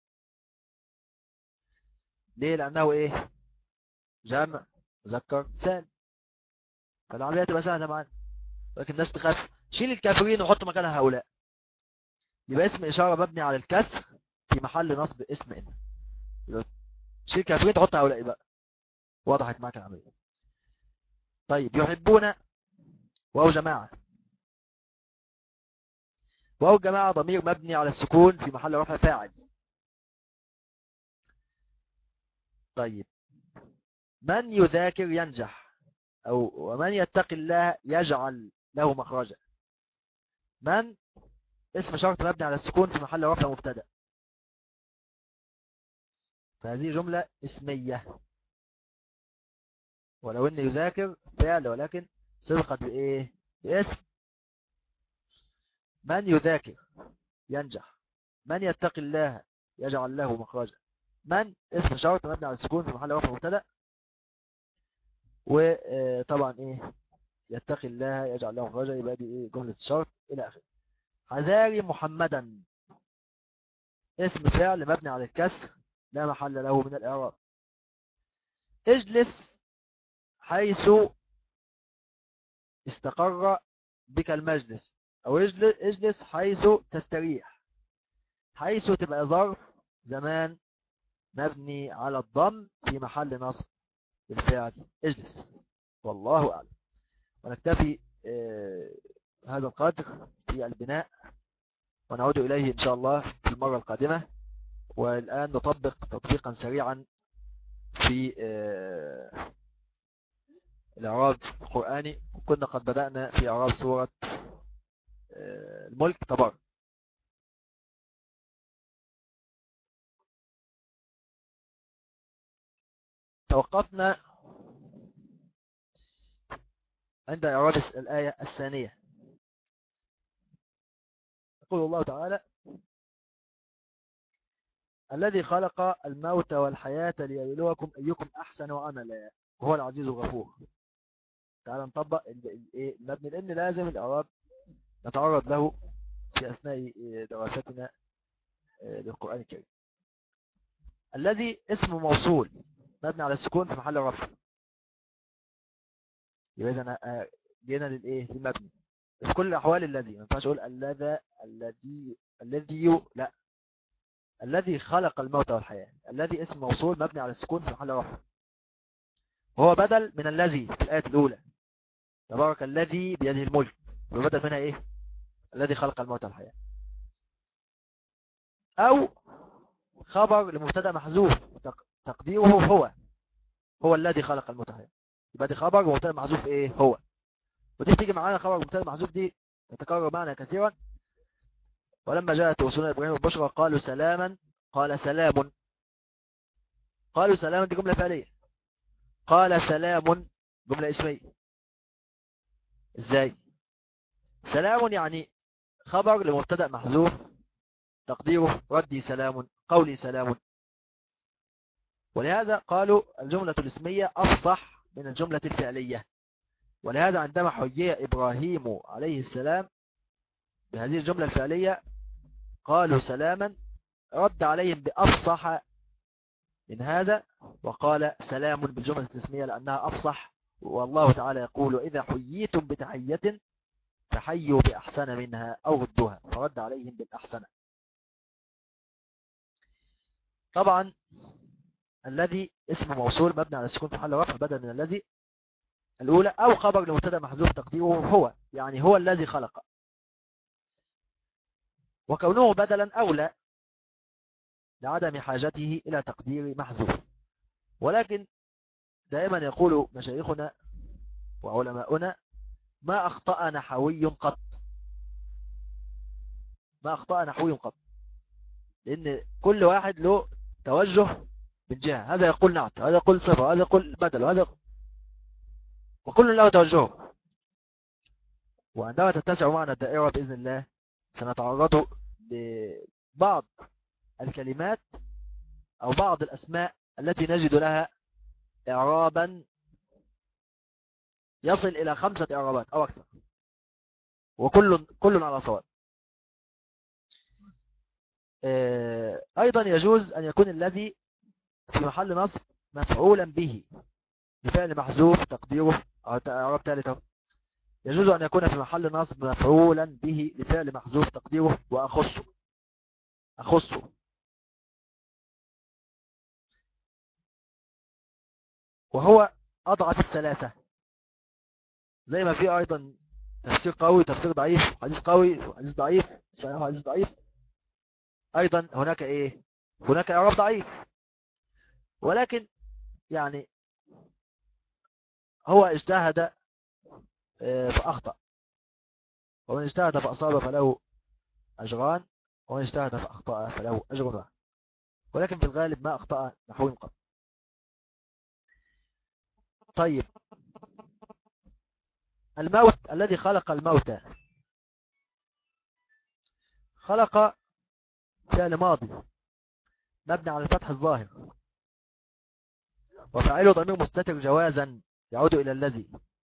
ليه؟ لأنه إيه؟ جمع مذكر سالم، فالعملية تبقى سهلة معانا. لكن الناس تخاف، شيل الكافرين وحط مكانها هؤلاء، يبقى اسم إشارة مبني على الكسر في محل نصب اسم إن. يبقى شيل الكافرين تحط هؤلاء بقى، وضحت معك العملية. طيب يحبون واو جماعة، واو جماعة ضمير مبني على السكون في محل رفع فاعل. طيب من يذاكر ينجح، أو ومن يتقي الله يجعل له مخرجا. من اسم شرط مبني على السكون في محل رفع مبتدا، فهذه جملة اسمية، ولو ان يذاكر فعل ولكن سبقت بايه؟ باسم. من يذاكر ينجح، من يتقي الله يجعل له مخرجا. من اسم شرط مبني على السكون في محل رفع مبتدا، وطبعا ايه؟ يتقي الله يجعل له مخرجا، يبقى دي ايه؟ جملة شرط الى اخره. حذاري محمدا اسم فعل مبني على الكسر لا محل له من الاعراب. اجلس حيث استقر بك المجلس، او اجلس حيث تستريح. حيث تبقى ظرف زمان مبني على الضم في محل نصب بالفعل اجلس. والله اعلم. ونكتفي هذا القدر في البناء، ونعود اليه ان شاء الله في المرة القادمة. والان نطبق تطبيقا سريعا في الإعراب القرآني. كنا قد بدأنا في إعراب سورة الملك تبارك. توقفنا عند إعراب الآية الثانية. يقول الله تعالى: الذي خلق الموت والحياة ليبلوكم أيكم أحسن عملا وهو العزيز الغفور. تعالى نطبق المبني، لأن لازم الإعراب نتعرض له في أثناء دراستنا للقرآن الكريم. الذي اسم موصول مبني على السكون في محل رفع، يبقى إذا جينا للإيه؟ للمبني في كل الأحوال. الذي ما ينفعش أقول الذي لا، الذي خلق الموت والحياة. الذي اسم موصول مبني على السكون في محل رفع، وهو بدل من الذي في الآية الأولى: تبارك الذي بيده الملك، وبدل منها إيه؟ الذي خلق الموت والحياة. أو خبر لمبتدا محذوف تقديره هو الذي خلق الموت والحياة، يبقى دي خبر ومبتدا محذوف إيه؟ هو. ودي بتيجي معانا خبر مبتدا محذوف، دي تتكرر معنا كثيرا. ولما جاءت رسلنا إبراهيم البشرى قالوا سلاما قال سلام. قالوا سلاما دي جملة فعلية، قال سلام جملة اسمية. ازاي؟ سلام يعني خبر لمبتدا محذوف تقديره ردي سلام، قولي سلام. ولهذا قالوا الجملة الاسمية أفصح من الجملة الفعلية. ولهذا عندما حيي إبراهيم عليه السلام بهذه الجملة الفعلية قالوا سلاما، رد عليهم بأفصح من هذا وقال سلام بالجملة الاسمية لأنها أفصح. والله تعالى يقول: إذا حييتم بتحية فحيوا بأحسن منها أو ردوها، فرد عليهم بالأحسن. طبعا الذي اسم موصول مبني على السكون في محل رفع بدل من الذي، الأولى، أو خبر لمبتدا محذوف تقديره هو، يعني هو الذي خلق. وكونه بدلا أولى لعدم حاجته إلى تقدير محذوف. ولكن دائما يقول مشايخنا وعلماؤنا: ما أخطأ نحوي قط، ما أخطأ نحوي قط، لأن كل واحد له توجه من جهة، هذا يقول نعت، هذا يقول صفة، هذا يقول بدل، وكل له توجهه. وعندما تتسع معنا الدائرة بإذن الله سنتعرض لبعض الكلمات أو بعض الأسماء التي نجد لها إعرابا يصل إلى 5 إعرابات أو أكثر، وكل على صواب. أيضا يجوز أن يكون الذي في محل نصب مفعولا به بفعل محذوف تقديره، أو إعراب ثالث، يجوز أن يكون في محل نصب مفعولا به لفعل محذوف تقديره أخصه. وهو أضعف الثلاثة، زي ما في أيضا تفسير قوي وتفسير ضعيف، حديث قوي وحديث ضعيف، صحيح وحديث ضعيف. أيضا هناك إيه؟ هناك إعراب ضعيف، ولكن يعني هو اجتهد فأخطأ، ومن اجتهد فأصاب فله أجران، ومن اجتهد فأخطأ فله أجر واحد. ولكن في الغالب ما أخطأ نحو قبل. طيب، الموت، الذي خلق الموتى، خلق فعل ماضي مبني على الفتح الظاهر، وفاعله ضمير مستتر جوازا يعود إلى الذي.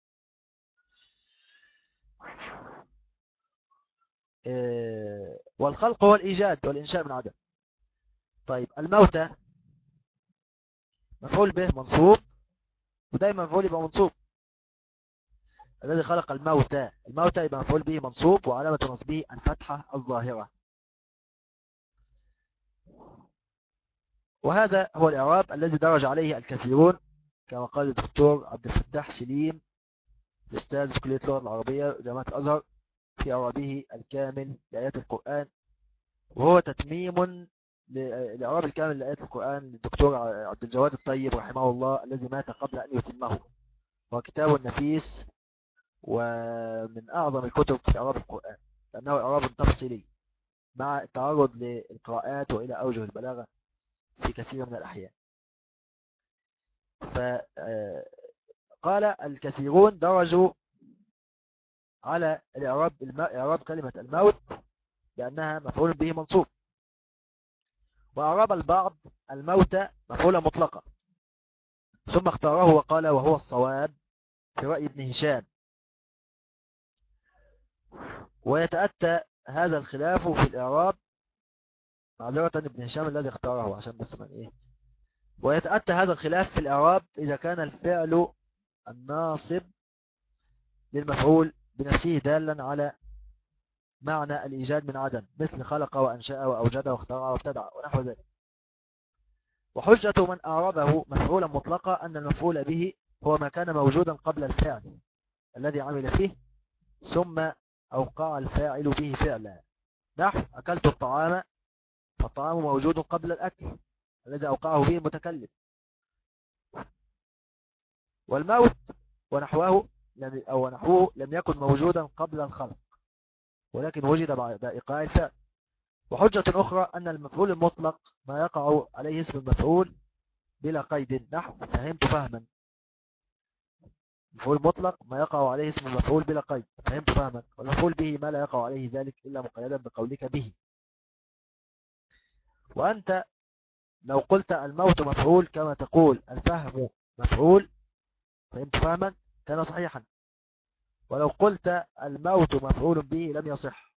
والخلق هو الإيجاد والإنشاء من عدم. طيب، الموتى مفعول به منصوب، ودايما مفعول يبقى منصوب. الذي خلق الموتى يبقى مفعول به منصوب، وعلامة نصبه الفتحة الظاهرة. وهذا هو الإعراب الذي درج عليه الكثيرون، كما قال الدكتور عبد الفتاح سليم أستاذ في كلية اللغة العربية جامعة الأزهر في إعرابه الكامل لآيات القرآن، وهو تتميم لإعراب الكامل لآيات القرآن للدكتور عبد الجواد الطيب رحمه الله، الذي مات قبل أن يتمه. هو كتاب نفيس ومن أعظم الكتب في إعراب القرآن، لأنه إعراب تفصيلي مع التعرض للقراءات وإلى أوجه البلاغة في كثير من الأحيان. فقال الكثيرون درجوا على إعراب كلمة الموت لأنها مفعول به منصوب، وأعراب البعض الموت مفعولا مطلقا، ثم اختاره وقال وهو الصواب في رأي ابن هشام. ويتأتى هذا الخلاف في الإعراب، معذرة ابن هشام الذي اختاره عشان بس من إيه، ويتأتى هذا الخلاف في الإعراب إذا كان الفعل الناصب للمفعول بنفسه دالا على معنى الإيجاد من عدم، مثل خلق وأنشأ وأوجد واخترع وابتدع ونحو ذلك. وحجة من أعربه مفعولا مطلقا أن المفعول به هو ما كان موجودا قبل الفعل الذي عمل فيه، ثم أوقع الفاعل به فعلا، نحو أكلت الطعام، فالطعام موجود قبل الأكل الذي أوقعه به المتكلم. والموت ونحوه لم يكن موجودا قبل الخلق، ولكن وجد بعد إيقاع الفعل. وحجة أخرى أن المفعول المطلق ما يقع عليه اسم المفعول بلا قيد، نحو فهمت فهما. مفعول مطلق ما يقع عليه اسم المفعول بلا قيد، فهمت فهما. والمفعول به ما لا يقع عليه ذلك إلا مقيدا بقولك به. وأنت لو قلت الموت مفعول كما تقول الفهم مفعول، فهمت فهما، كان صحيحا. ولو قلت الموت مفعول به لم يصح.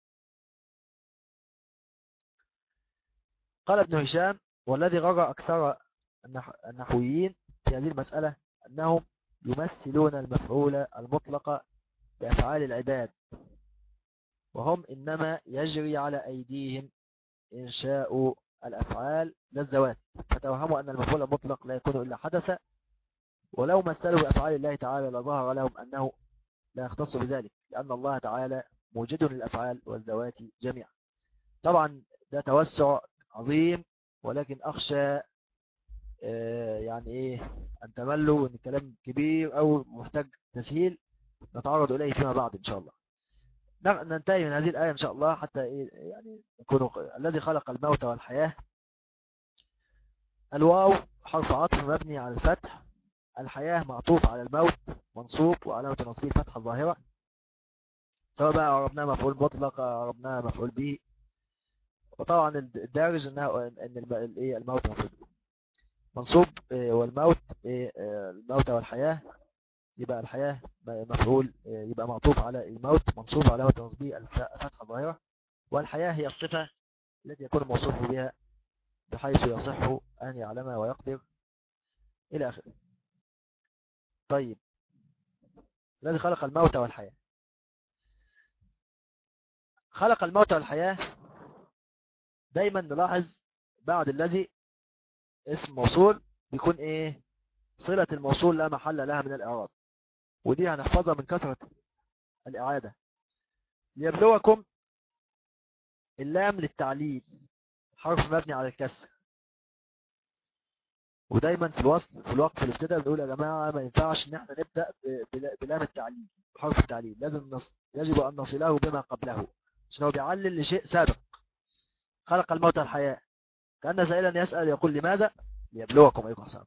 قال ابن هشام: والذي غرى أكثر النحويين في هذه المسألة أنهم يمثلون المفعول المطلق بأفعال العباد، وهم إنما يجري على أيديهم إنشاء الأفعال للذوات، فتوهموا أن المفعول المطلق لا يكون إلا حدث ولو مثلوا بأفعال الله تعالى لظهر لهم أنه لا يختص بذلك، لأن الله تعالى موجد للأفعال والذوات جميعا. طبعا ده توسع عظيم، ولكن أخشى يعني إيه أن تملوا، وأن الكلام كبير أو محتاج تسهيل نتعرض إليه فيما بعد إن شاء الله. ننتهي من هذه الآية إن شاء الله حتى إيه يعني نكون الذي خلق الموت والحياة. الواو حرف عطف مبني على الفتح، الحياة معطوف على الموت منصوب وعلامة نصبه الفتحة الظاهرة، سواء بقى عربناها مفعول مطلق عربناها مفعول به. وطبعا الدارج انها ان الموت مفعول به منصوب، والموت الموت والحياة، يبقى الحياة مفعول، يبقى معطوف على الموت منصوب علامة نصبه الفتحة الظاهرة، والحياة هي الصفة التي يكون الموصوف بها بحيث يصح أن يعلمها ويقدر إلى آخره. طيب، الذي خلق الموت والحياة. خلق الموت والحياة، دايما نلاحظ بعد الذي اسم موصول بيكون ايه صلة الموصول لا محل لها من الإعراب، ودي هنحفظها من كثرة الإعادة. ليبلوكم، اللام للتعليل حرف مبني على الكسر، ودايما في الوصل في الوقف الابتداء بنقول يا جماعة ما ينفعش ان احنا نبدأ بلام التعليل حرف التعليل، يجب ان نصله بما قبله عشان هو بيعلل لشيء سابق. خلق الموت والحياة، كأن سائلا يسأل يقول لماذا؟ ليبلوكم أيكم أحسن.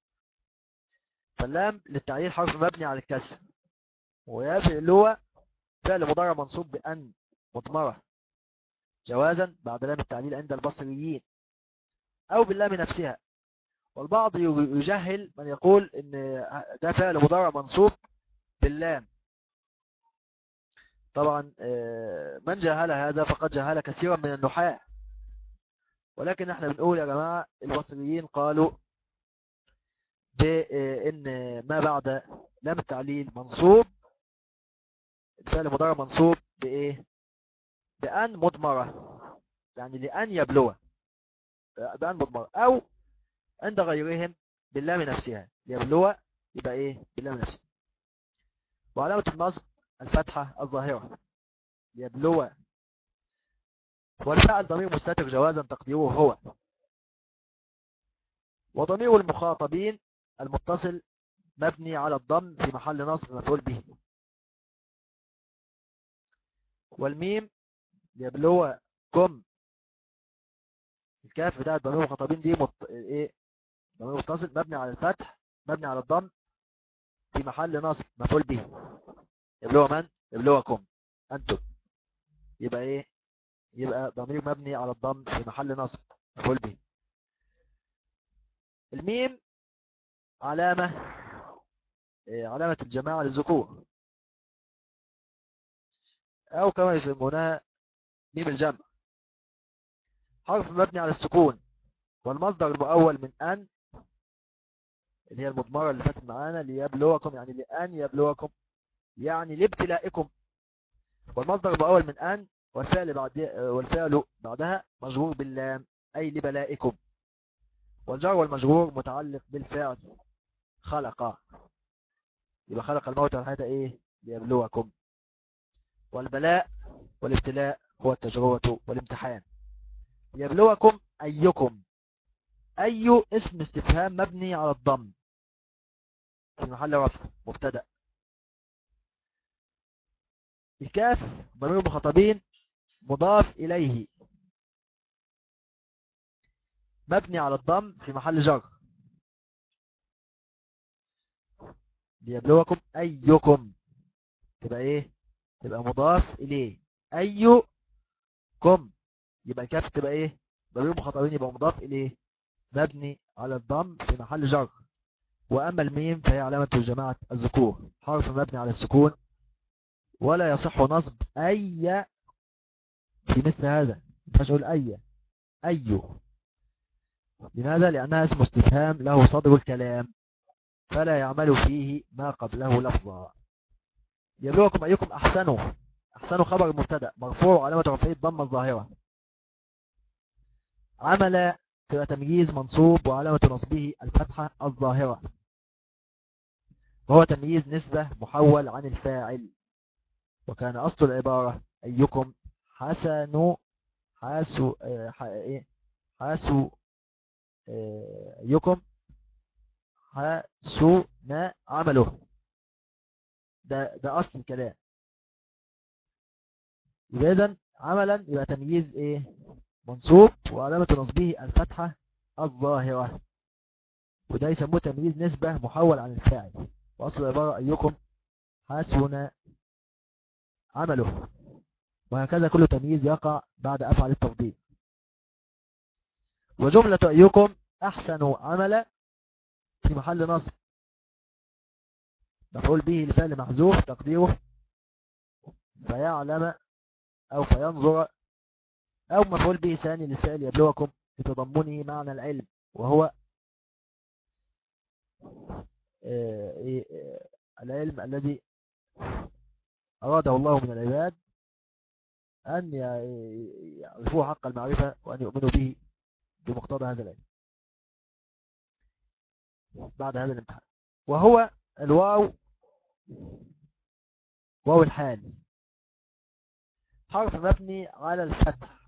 فاللام للتعليل حرف مبني على الكسر، ويبلو فعل مضارع منصوب بأن مضمرة جوازا بعد لام التعليل عند البصريين، أو باللام نفسها. والبعض يجهل من يقول إن ده فعل مضارع منصوب باللام. طبعا من جهل هذا فقد جهل كثيرا من النحاة، ولكن احنا بنقول يا جماعة البصريين قالوا بأن ما بعد لام التعليل منصوب، الفعل مضارع منصوب بإيه؟ بأن مضمرة، يعني لأن يبلوه بأن مضمرة، أو عند غيرهم باللام نفسها يبلوه، يبقى إيه باللام نفسها. وعلامة النصب الفتحة الظاهرة يبلوه، والفاعل ضمير مستتر جوازا تقديره هو. وضمير المخاطبين المتصل مبني على الضم في محل نصب مفعول به. والميم يبلوكم، الكاف بتاعت ضمير المخاطبين دي ايه ضمير متصل مبني على الفتح مبني على الضم في محل نصب مفعول به. يبلوه من؟ يبلوكم انتم، يبقى ايه يبقى ضمير مبني على الضم في محل نصب مفعول به. الميم علامة الجماعة للذكور، او كما يسمونها ميم الجمع، حرف مبني على السكون، والمصدر المؤول من ان اللي هي المضمرة اللي فاتت معانا ليبلوكم، يعني لأن يبلوكم يعني لابتلائكم. والمصدر المؤول من أن، والفعل بعدها مجرور باللام أي لبلائكم. والجار والمجرور متعلق بالفعل خلق، يبقى خلق الموت والحياة ايه ليبلوكم. والبلاء والابتلاء هو التجربة والامتحان. ليبلوكم أيكم، أي اسم استفهام مبني على الضم في محل رفع مبتدأ. الكاف ضمير المخاطبين مضاف إليه مبني على الضم في محل جر. ليبلوكم أيكم تبقى ايه تبقى مضاف إليه أيكم، يبقى الكاف تبقى ايه ضمير المخاطبين يبقى مضاف إليه مبني على الضم في محل جر. وأما الميم فهي علامة جماعة الذكور، حرف مبني على السكون، ولا يصح نصب أي في مثل هذا، مش أقول أي. لماذا؟ لأنها اسم استفهام له صدر الكلام فلا يعمل فيه ما قبله لفظا. يبلوكم أيكم أحسنوا خبر مبتدأ مرفوع علامة رفعه الضمة الظاهرة. عمل تبقى تمييز منصوب وعلامة نصبه الفتحة الظاهرة. وهو تمييز نسبة محول عن الفاعل. وكان أصل العبارة أيكم حسن حاسو حاسو أيكم حسن عمله. ده أصل الكلام. يبقى إذن عملا يبقى تمييز منصوب وعلامة نصبه الفتحة الظاهرة، وده يسموه تمييز نسبة محول عن الفاعل. وأصل العبارة أيكم حسن عمله. وهكذا كل تمييز يقع بعد أفعل التفضيل. وجملة أيكم أحسن عملا في محل نصب مفعول به لفعل محذوف تقديره فيعلم أو فينظر، أو مفعول به ثاني للفعل يبلوكم بتضمنه معنى العلم، وهو العلم الذي أراده الله من العباد أن يعرفوه حق المعرفة وأن يؤمنوا به بمقتضى هذا العلم بعد هذا الامتحان. وهو الواو، واو الحال، حرف مبني على الفتح.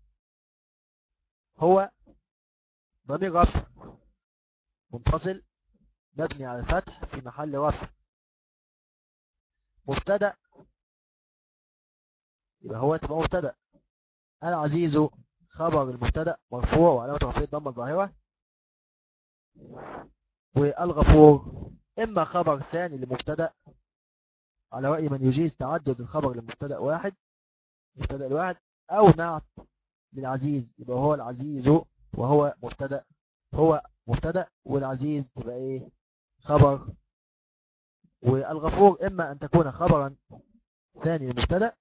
هو ضمير رفع منفصل مبني على الفتح في محل رفع مبتدأ. يبقى هو تبقى مبتدأ. العزيز خبر المبتدأ مرفوع وعلامة رفعه الضمة الظاهرة. والغفور إما خبر ثاني لمبتدأ على رأي من يجيز تعدد الخبر للمبتدأ واحد، مبتدأ الواحد، أو نعت للعزيز. يبقى هو العزيز وهو مبتدأ، هو مبتدأ والعزيز تبقى خبر. والغفور إما أن تكون خبرا ثاني للمبتدأ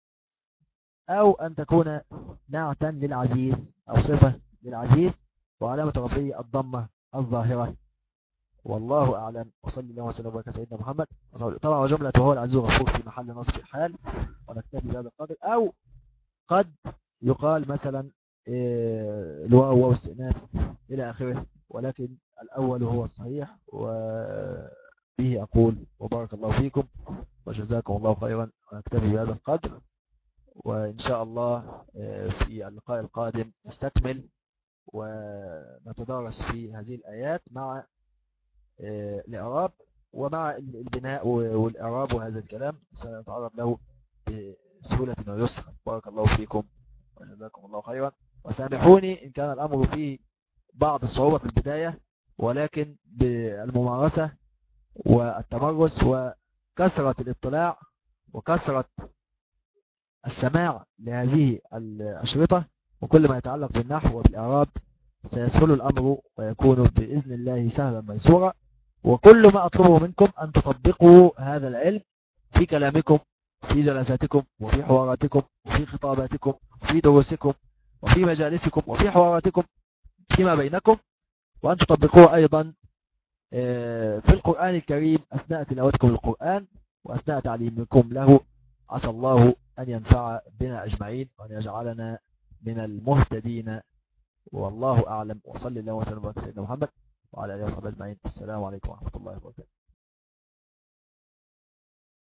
أو أن تكون نعتا للعزيز أو صفة للعزيز وعلامة رفعه الضمة الظاهرة. والله أعلم. وصلى الله وسلم وبارك على سيدنا محمد. طبعا وجملة وهو العزيز الغفور في محل نصب الحال، ونكتفي بهذا القدر. أو قد يقال مثلا الواو واستئناف إلى آخره، ولكن الأول هو الصحيح. وبه أقول وبارك الله فيكم وجزاكم الله خيرا. ونكتفي بهذا القدر، وإن شاء الله في اللقاء القادم نستكمل ونتدارس في هذه الآيات مع الإعراب ومع البناء والإعراب، وهذا الكلام سنتعرض له بسهولة ويسر. بارك الله فيكم وجزاكم الله خيرا. وسامحوني إن كان الأمر فيه بعض الصعوبة في البداية، ولكن بالممارسة والتمرس وكثرة الاطلاع وكثرة السماع لهذه الأشرطة وكل ما يتعلق بالنحو وبالإعراب سيسهل الأمر ويكون بإذن الله سهلا ميسورا. وكل ما أطلبه منكم أن تطبقوا هذا العلم في كلامكم، في جلساتكم، وفي حواراتكم، وفي خطاباتكم، وفي دروسكم، وفي مجالسكم، وفي حواراتكم فيما بينكم، وأن تطبقوه أيضا في القرآن الكريم أثناء تلاوتكم للقرآن وأثناء تعليمكم له. عسى الله أن ينفع بنا أجمعين وأن يجعلنا من المهتدين. والله أعلم. وصلى الله وسلم على سيدنا محمد وعلى آله وصحبه أجمعين. السلام عليكم ورحمة الله وبركاته.